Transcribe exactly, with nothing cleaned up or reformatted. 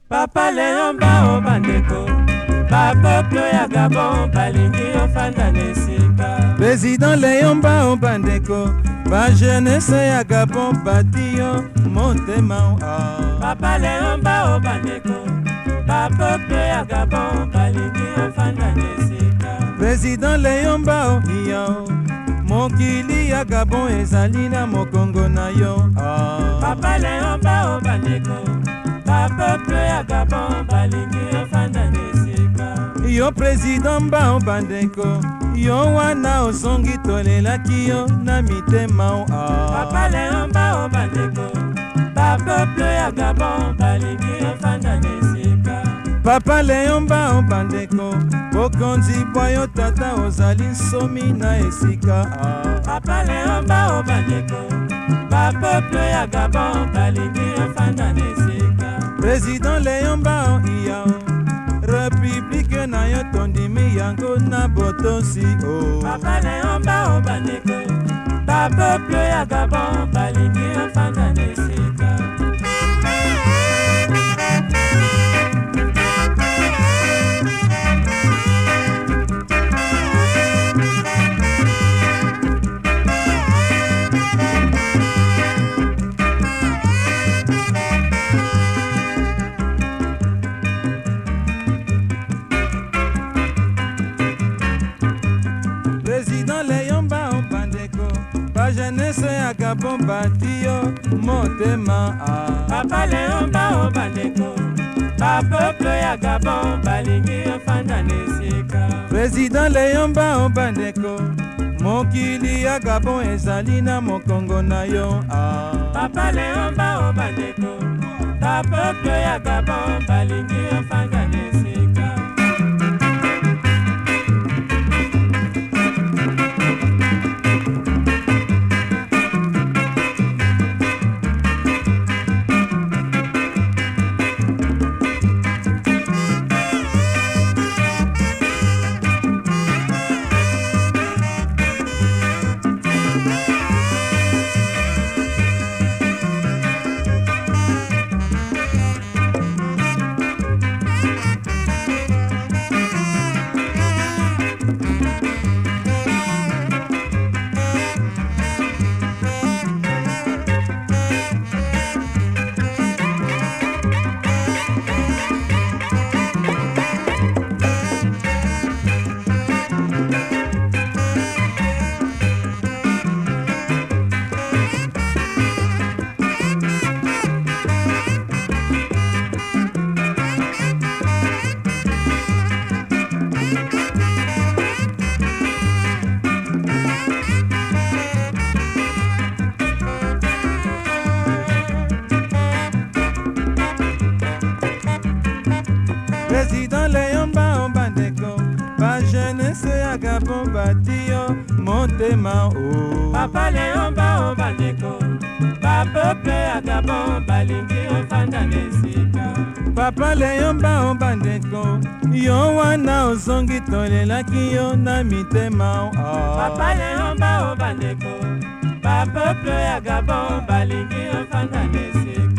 Papa Léomba o bandeko, ba peuple ya Gabon balingi ofanda nesika. Président Léomba o bandeko, ba jeunesse ya Gabon batio motema o. Papa Léomba o bandeko, ba peuple ya Gabon balingi ofanda nesika. Président Léomba o iyo, mokili ya Gabon ezali na mokongo na yo. Papa Léomba o bandeko, ba peuple ya Gabon balingi ofanda nesika. Yo président mba o bandeko, yo wana osongi tolelaki yo na mitema o. Papa Léomba o bandeko, ba peuple ya Gabon balingi ofanda nesika. Papa Léomba o bandeko, bokonzi bwa yo tata ozali nsomi na esika. Papa Léomba o bandeko, ba peuple ya Gabon balingi ofanda nesika. Président Léomba o iya o, République na yo tondimi yango na botosi o. Papa Léomba o bandeko, ba peuple ya Gabon balingi ofanda nesika. Président Léomba o bandeko, ba jeunesse ya Gabon batio motema a. Papa Léomba o bandeko, ba peuple ya Gabon balingi ofanda nesika. Président Léomba o bandeko, mokili ya Gabon ezali na mokongo na yo a. Papa Léomba o bandeko, ba peuple ya Gabon balingi ofanda nesika. Président Léomba o bandeko, ba jeunesse ya Gabon batio motema o. Papa Léomba o bandeko, ba peuple ya Gabon balingi ofanda nesika. Papa Léomba o bandeko, yo wana osongi tolelaki yo na mitema o. Papa Léomba o bandeko, ba peuple ya Gabon balingi ofanda nesika.